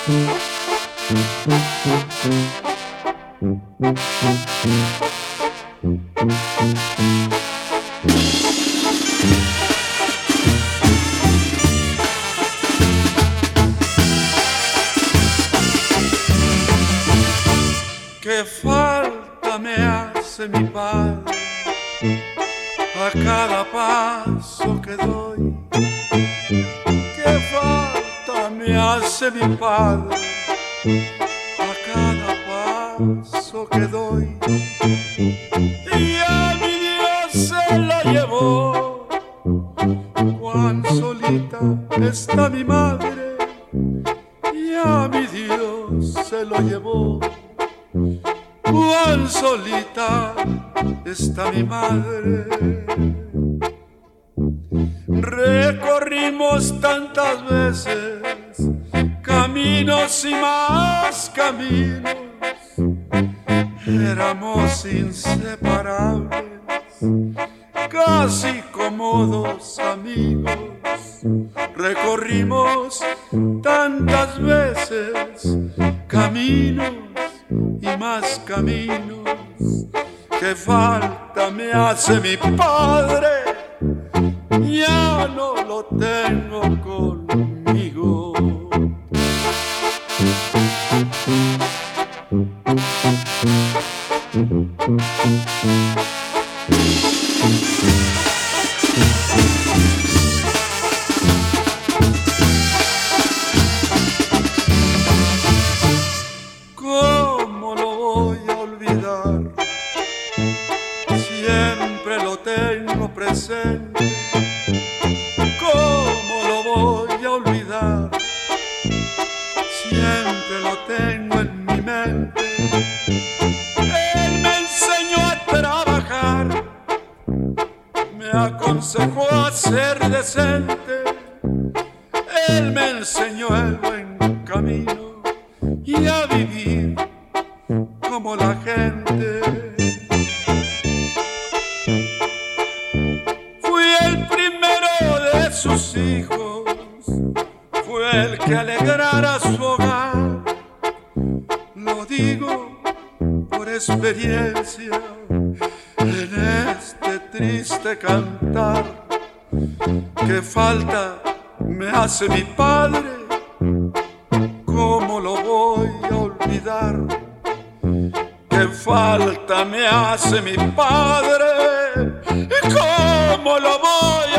Qué falta me hace mi padre a cada paso que doy. Qué falta me hace mi padre a cada paso que doy. Y a mi Dios se la llevó, cuán solita está mi madre. Y a mi Dios se lo llevó, cuán solita está mi madre. Recorrimos tantas veces caminos y más caminos, éramos inseparables, casi como dos amigos. Recorrimos tantas veces caminos y más caminos, que falta me hace mi padre, ya no lo tengo conmigo. ¿Cómo lo voy a olvidar? Siempre lo tengo presente. ¿Cómo lo voy a olvidar? Siempre lo tengo en mi mente. Él me enseñó a trabajar, me aconsejó a ser decente. Él me enseñó el buen camino y a vivir como la gente. Fui el primero de sus hijos, fue el que alegrara su hogar. Lo digo por experiencia en este triste cantar. Qué falta me hace mi padre, ¿cómo lo voy a olvidar? Qué falta me hace mi padre, ¿cómo lo voy